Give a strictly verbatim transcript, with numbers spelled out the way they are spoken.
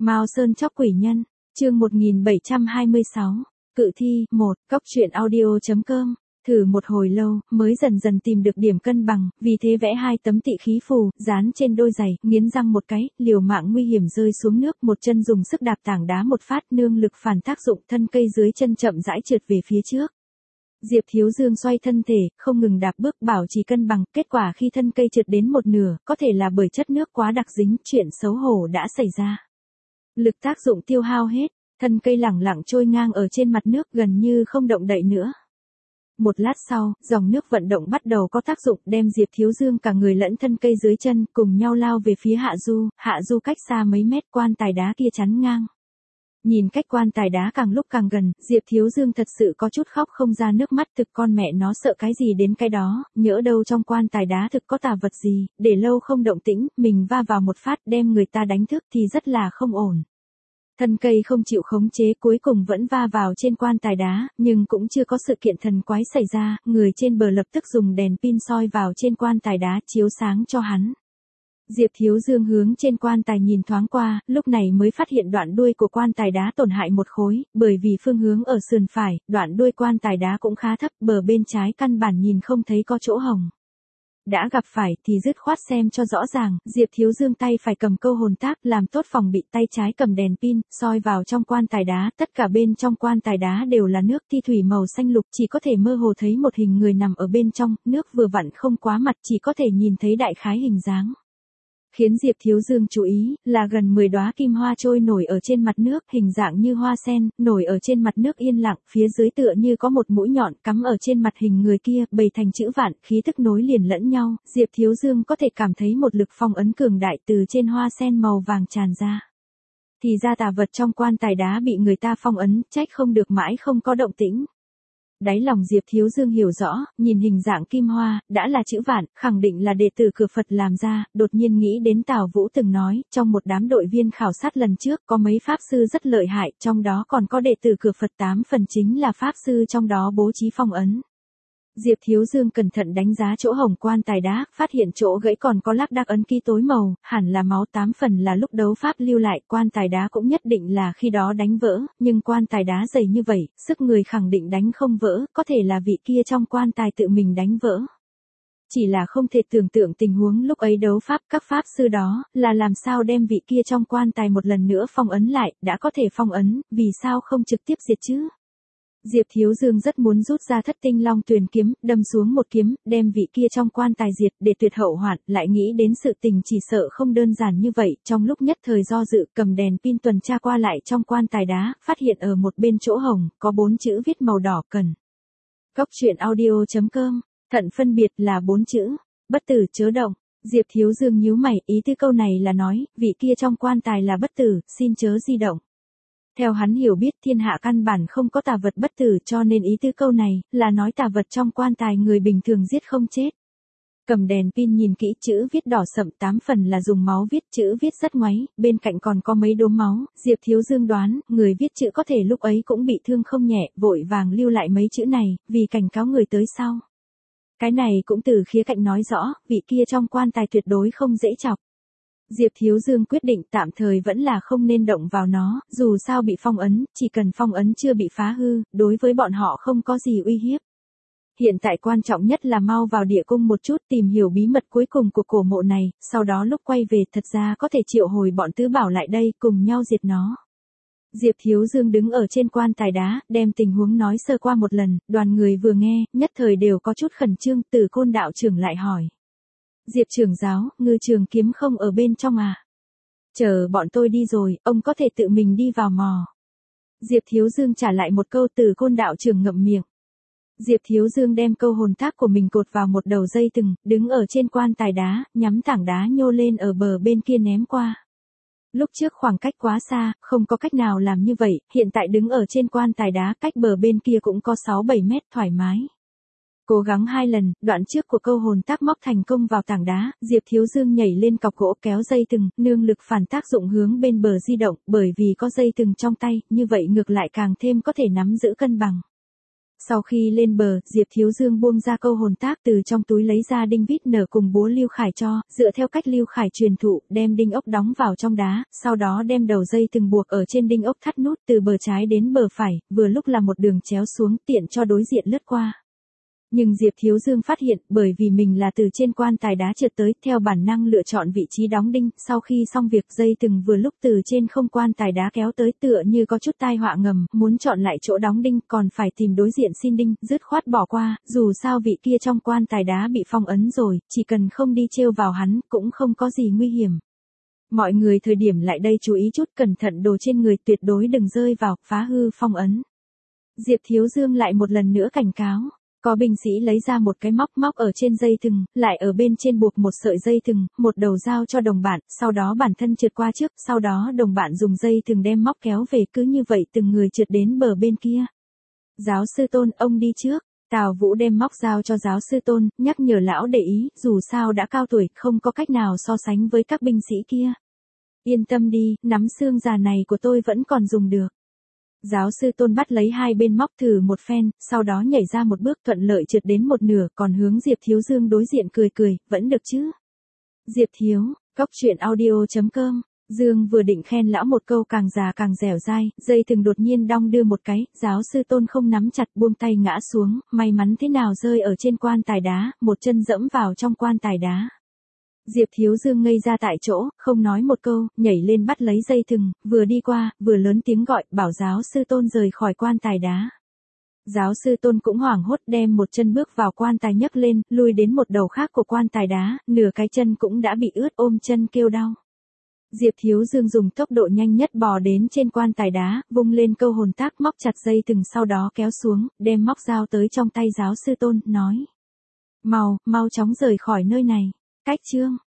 Mao Sơn chóc quỷ nhân, chương một nghìn bảy trăm hai mươi sáu, cự thi, một, cóc truyện audio.com, thử một hồi lâu, mới dần dần tìm được điểm cân bằng, vì thế vẽ hai tấm tị khí phù, dán trên đôi giày, nghiến răng một cái, liều mạng nguy hiểm rơi xuống nước, một chân dùng sức đạp tảng đá một phát, nương lực phản tác dụng, thân cây dưới chân chậm rãi trượt về phía trước. Diệp Thiếu Dương xoay thân thể, không ngừng đạp bước bảo trì cân bằng, kết quả khi thân cây trượt đến một nửa, có thể là bởi chất nước quá đặc dính, chuyện xấu hổ đã xảy ra. Lực tác dụng tiêu hao hết, thân cây lẳng lặng trôi ngang ở trên mặt nước gần như không động đậy nữa. Một lát sau, dòng nước vận động bắt đầu có tác dụng đem Diệp Thiếu Dương cả người lẫn thân cây dưới chân cùng nhau lao về phía hạ du, hạ du cách xa mấy mét quan tài đá kia chắn ngang. Nhìn cách quan tài đá càng lúc càng gần, Diệp Thiếu Dương thật sự có chút khóc không ra nước mắt, thực con mẹ nó sợ cái gì đến cái đó, nhỡ đâu trong quan tài đá thực có tà vật gì, để lâu không động tĩnh, mình va vào một phát đem người ta đánh thức thì rất là không ổn. Thân cây không chịu khống chế cuối cùng vẫn va vào trên quan tài đá, nhưng cũng chưa có sự kiện thần quái xảy ra, người trên bờ lập tức dùng đèn pin soi vào trên quan tài đá chiếu sáng cho hắn. Diệp Thiếu Dương hướng trên quan tài nhìn thoáng qua, lúc này mới phát hiện đoạn đuôi của quan tài đá tổn hại một khối, bởi vì phương hướng ở sườn phải, đoạn đuôi quan tài đá cũng khá thấp, bờ bên trái căn bản nhìn không thấy có chỗ hồng. Đã gặp phải thì dứt khoát xem cho rõ ràng, Diệp Thiếu Dương tay phải cầm câu hồn tác, làm tốt phòng bị, tay trái cầm đèn pin, soi vào trong quan tài đá, tất cả bên trong quan tài đá đều là nước thi thủy màu xanh lục, chỉ có thể mơ hồ thấy một hình người nằm ở bên trong, nước vừa vặn không quá mặt, chỉ có thể nhìn thấy đại khái hình dáng. Khiến Diệp Thiếu Dương chú ý, là gần mười đóa kim hoa trôi nổi ở trên mặt nước, hình dạng như hoa sen, nổi ở trên mặt nước yên lặng, phía dưới tựa như có một mũi nhọn cắm ở trên mặt hình người kia, bày thành chữ vạn, khí thức nối liền lẫn nhau, Diệp Thiếu Dương có thể cảm thấy một lực phong ấn cường đại từ trên hoa sen màu vàng tràn ra. Thì ra tà vật trong quan tài đá bị người ta phong ấn, trách không được mãi không có động tĩnh. Đáy lòng Diệp Thiếu Dương hiểu rõ, nhìn hình dạng kim hoa, đã là chữ vạn, khẳng định là đệ tử cửa Phật làm ra, đột nhiên nghĩ đến Tào Vũ từng nói, trong một đám đội viên khảo sát lần trước có mấy pháp sư rất lợi hại, trong đó còn có đệ tử cửa Phật tám phần chính là pháp sư trong đó bố trí phong ấn. Diệp Thiếu Dương cẩn thận đánh giá chỗ hồng quan tài đá, phát hiện chỗ gãy còn có lác đác ấn ký tối màu, hẳn là máu tám phần là lúc đấu pháp lưu lại, quan tài đá cũng nhất định là khi đó đánh vỡ, nhưng quan tài đá dày như vậy, sức người khẳng định đánh không vỡ, có thể là vị kia trong quan tài tự mình đánh vỡ. Chỉ là không thể tưởng tượng tình huống lúc ấy đấu pháp các pháp sư đó, là làm sao đem vị kia trong quan tài một lần nữa phong ấn lại, đã có thể phong ấn, vì sao không trực tiếp diệt chứ? Diệp Thiếu Dương rất muốn rút ra thất tinh long tuyền kiếm, đâm xuống một kiếm, đem vị kia trong quan tài diệt để tuyệt hậu hoạn, lại nghĩ đến sự tình chỉ sợ không đơn giản như vậy, trong lúc nhất thời do dự, cầm đèn pin tuần tra qua lại trong quan tài đá, phát hiện ở một bên chỗ hồng, có bốn chữ viết màu đỏ cần. Cóc truyện audio.com, thận phân biệt là bốn chữ, bất tử chớ động. Diệp Thiếu Dương nhíu mày, ý tư câu này là nói, vị kia trong quan tài là bất tử, xin chớ di động. Theo hắn hiểu biết thiên hạ căn bản không có tà vật bất tử, cho nên ý tư câu này, là nói tà vật trong quan tài người bình thường giết không chết. Cầm đèn pin nhìn kỹ, chữ viết đỏ sậm tám phần là dùng máu viết, chữ viết rất ngoáy, bên cạnh còn có mấy đốm máu, Diệp Thiếu Dương đoán, người viết chữ có thể lúc ấy cũng bị thương không nhẹ, vội vàng lưu lại mấy chữ này, vì cảnh cáo người tới sau. Cái này cũng từ khía cạnh nói rõ, vị kia trong quan tài tuyệt đối không dễ chọc. Diệp Thiếu Dương quyết định tạm thời vẫn là không nên động vào nó, dù sao bị phong ấn, chỉ cần phong ấn chưa bị phá hư, đối với bọn họ không có gì uy hiếp. Hiện tại quan trọng nhất là mau vào địa cung một chút tìm hiểu bí mật cuối cùng của cổ mộ này, sau đó lúc quay về thật ra có thể triệu hồi bọn tứ bảo lại đây cùng nhau diệt nó. Diệp Thiếu Dương đứng ở trên quan tài đá, đem tình huống nói sơ qua một lần, đoàn người vừa nghe, nhất thời đều có chút khẩn trương, Từ Côn đạo trưởng lại hỏi. Diệp trưởng giáo, ngư trường kiếm không ở bên trong à? Chờ bọn tôi đi rồi, ông có thể tự mình đi vào mò. Diệp Thiếu Dương trả lại một câu, Từ Côn đạo trưởng ngậm miệng. Diệp Thiếu Dương đem câu hồn tác của mình cột vào một đầu dây thừng, đứng ở trên quan tài đá, nhắm tảng đá nhô lên ở bờ bên kia ném qua. Lúc trước khoảng cách quá xa, không có cách nào làm như vậy, hiện tại đứng ở trên quan tài đá, cách bờ bên kia cũng có sáu bảy mét thoải mái. Cố gắng hai lần, đoạn trước của câu hồn tác móc thành công vào tảng đá, Diệp Thiếu Dương nhảy lên cọc gỗ kéo dây thừng, nương lực phản tác dụng hướng bên bờ di động, bởi vì có dây thừng trong tay, như vậy ngược lại càng thêm có thể nắm giữ cân bằng. Sau khi lên bờ, Diệp Thiếu Dương buông ra câu hồn tác từ trong túi lấy ra đinh vít nở cùng búa Lưu Khải cho, dựa theo cách Lưu Khải truyền thụ, đem đinh ốc đóng vào trong đá, sau đó đem đầu dây từng buộc ở trên đinh ốc thắt nút từ bờ trái đến bờ phải, vừa lúc là một đường chéo xuống tiện cho đối diện lướt qua. Nhưng Diệp Thiếu Dương phát hiện, bởi vì mình là từ trên quan tài đá trượt tới, theo bản năng lựa chọn vị trí đóng đinh, sau khi xong việc dây từng vừa lúc từ trên không quan tài đá kéo tới tựa như có chút tai họa ngầm, muốn chọn lại chỗ đóng đinh, còn phải tìm đối diện xin đinh, dứt khoát bỏ qua, dù sao vị kia trong quan tài đá bị phong ấn rồi, chỉ cần không đi trêu vào hắn, cũng không có gì nguy hiểm. Mọi người thời điểm lại đây chú ý chút, cẩn thận đồ trên người, tuyệt đối đừng rơi vào, phá hư phong ấn. Diệp Thiếu Dương lại một lần nữa cảnh cáo. Có binh sĩ lấy ra một cái móc móc ở trên dây thừng, lại ở bên trên buộc một sợi dây thừng, một đầu giao cho đồng bạn, sau đó bản thân trượt qua trước, sau đó đồng bạn dùng dây thừng đem móc kéo về, cứ như vậy từng người trượt đến bờ bên kia. Giáo sư Tôn, ông đi trước. Tào Vũ đem móc giao cho giáo sư Tôn, nhắc nhở lão để ý, dù sao đã cao tuổi, không có cách nào so sánh với các binh sĩ kia. Yên tâm đi, nắm xương già này của tôi vẫn còn dùng được. Giáo sư Tôn bắt lấy hai bên móc thử một phen, sau đó nhảy ra một bước thuận lợi trượt đến một nửa, còn hướng Diệp Thiếu Dương đối diện cười cười, vẫn được chứ. Diệp Thiếu, cóc truyện audio chấm com, Dương vừa định khen lão một câu càng già càng dẻo dai, dây thừng đột nhiên đong đưa một cái, giáo sư Tôn không nắm chặt buông tay ngã xuống, may mắn thế nào rơi ở trên quan tài đá, một chân dẫm vào trong quan tài đá. Diệp Thiếu Dương ngây ra tại chỗ, không nói một câu, nhảy lên bắt lấy dây thừng, vừa đi qua, vừa lớn tiếng gọi, bảo giáo sư Tôn rời khỏi quan tài đá. Giáo sư Tôn cũng hoảng hốt đem một chân bước vào quan tài nhấc lên, lui đến một đầu khác của quan tài đá, nửa cái chân cũng đã bị ướt ôm chân kêu đau. Diệp Thiếu Dương dùng tốc độ nhanh nhất bò đến trên quan tài đá, vung lên câu hồn tác móc chặt dây thừng sau đó kéo xuống, đem móc dao tới trong tay giáo sư Tôn, nói. Mau, mau chóng rời khỏi nơi này. Cách chương